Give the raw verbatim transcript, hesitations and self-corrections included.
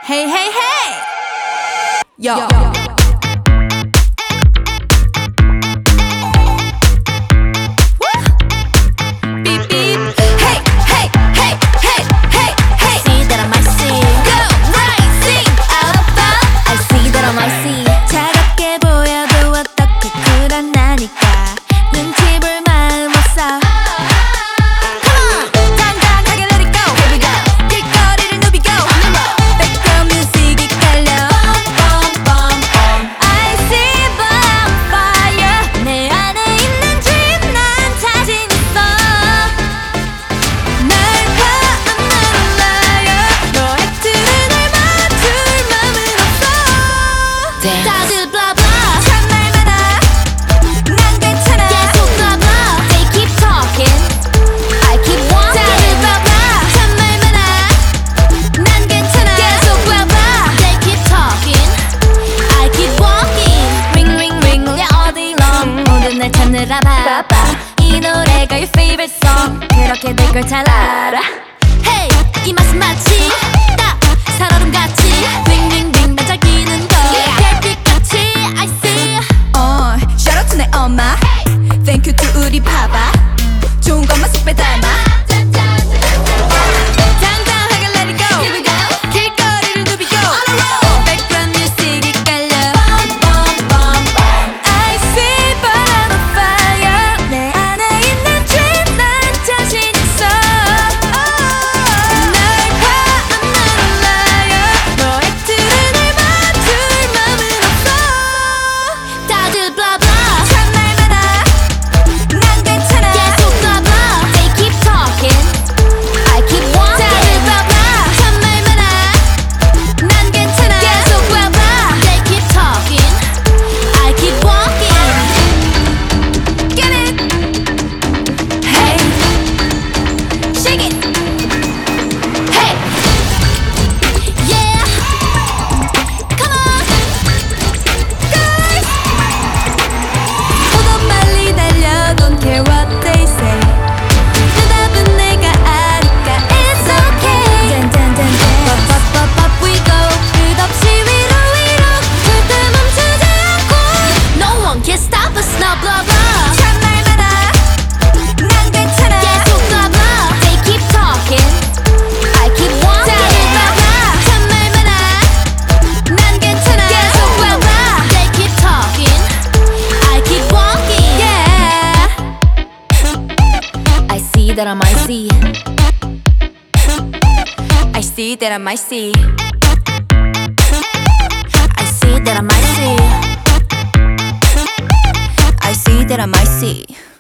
Hey, hey, hey! Yo. Yo. Beep, beep. Hey, hey, hey, hey, hey, hey. See that I might see. Go, right, sing, up, up. I see that I might see. 차갑게 보여도 어떻게 쿨하나니까 눈치 볼 마음 없어. 다들 blah blah. 참말 많아. 난 괜찮아. 계속 blah blah. They keep talking. I keep walking. 다들 blah blah. 참말 많아. 난 괜찮아. 계속 blah blah. They keep talking. I keep walking. Ring ring ring 울려 어디로 모든 날 찾느라 바빠. 이 노래가 your favorite song. 그렇게 될 걸 잘 알아. Hey, 이 맛은 마치 딱 살얼음같이 빙빙빙 반짝이는 거. 별빛같이 I see. 어, shout out to 내 엄마. Thank you to 우리 파파. 좋은 것만 쏙 빼닮아. 당당하게 let it go. Here we go. 길거리를 누비고 On a roll. Background music이 깔려. I see but I'm on fire. 내 안에 있는 dream 난 자신 있어. 널 봐, I'm not a liar. 너의 틀을 날 맞출 맘은 없어. 다들 blah blah. 참말 많아. 난 괜찮아. 계속 blah blah. They keep talking. I keep walking. 다들 blah blah. 참말 많아. 난 괜찮아. 계속 blah blah. They keep talking. I keep walking. Get it. Hey. Shake it. Hey. Yeah. Come on. Guys. 보다 빨리 달려. Don't care what they say. 대답은 내가 아니까 it's okay. 댄댄댄댄. Up up up up we go. 끝없이 위로 위로. 절대 멈추지 않고. No one can stop us now. Blah blah. 참말 많아. 난 괜찮아. 계속 blah blah. They keep talking. I keep walking. 다들 blah blah. 참말 많아. 난 괜찮아. 계속 blah blah. They keep talking. I keep walking. Yeah. I see that I might see. I see that I might see. I see that I might see. I see that I might see.